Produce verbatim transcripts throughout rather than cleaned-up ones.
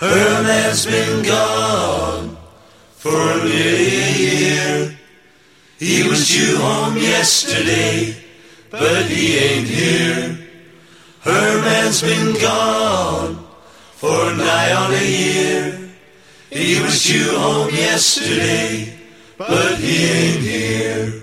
Herman's been gone for nearly a year. He was due home yesterday, but he ain't here. Herman's been gone for nigh on a year. He was due home yesterday, but he ain't here.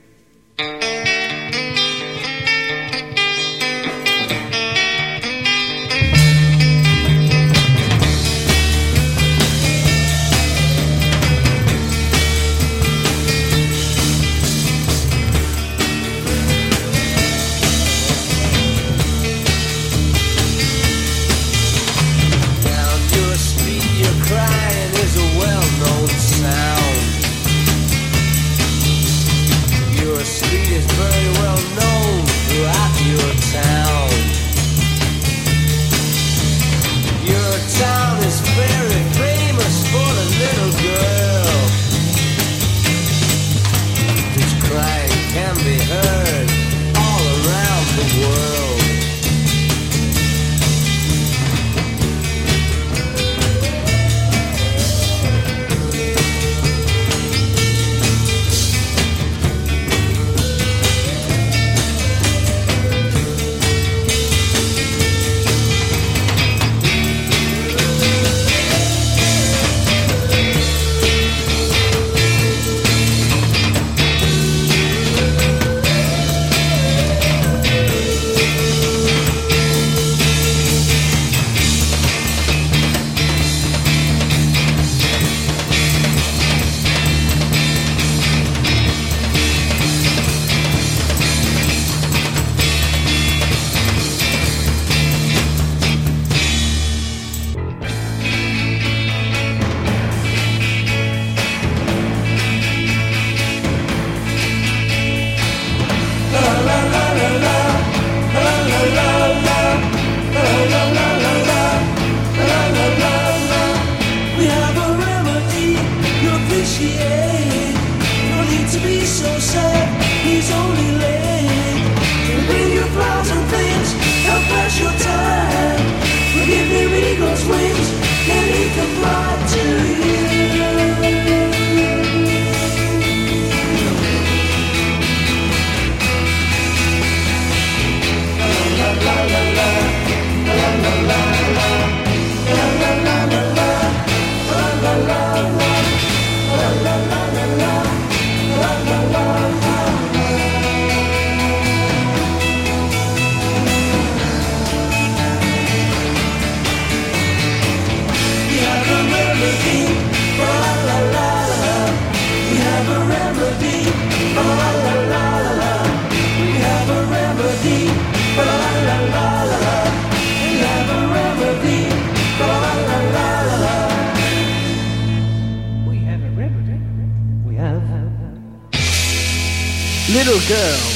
Little girl,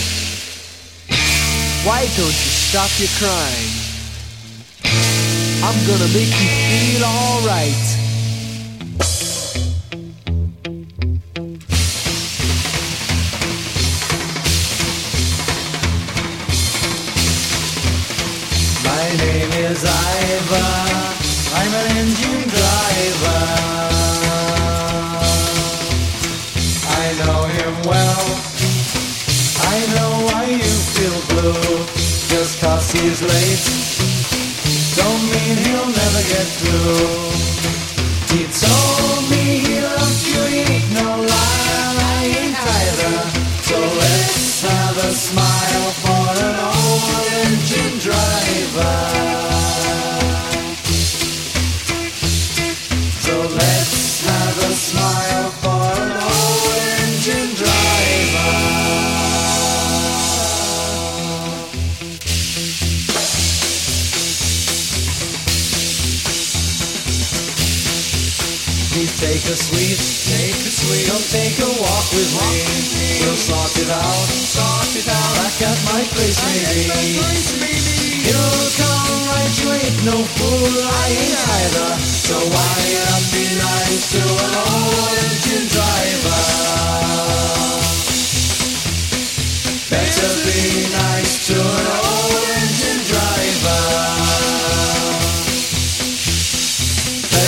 why don't you stop your crying? I'm gonna make you feel alright. My name is Ivor, I'm an engine driver. I know him well, I know why you feel blue. Just cause he's late don't mean he'll never get through. He told me he loved you, he ain't no liar, I ain't either. So let's have a smile for an old engine driver. So let's have a smile for an old engine driver. Take a sweet, take a sweet, come take a walk with me. We'll sort it out, sort it out. Back at my place, maybe. You'll come right, you ain't no fool, I ain't either. So why not be nice to an old engine driver? Better be nice to an old engine driver.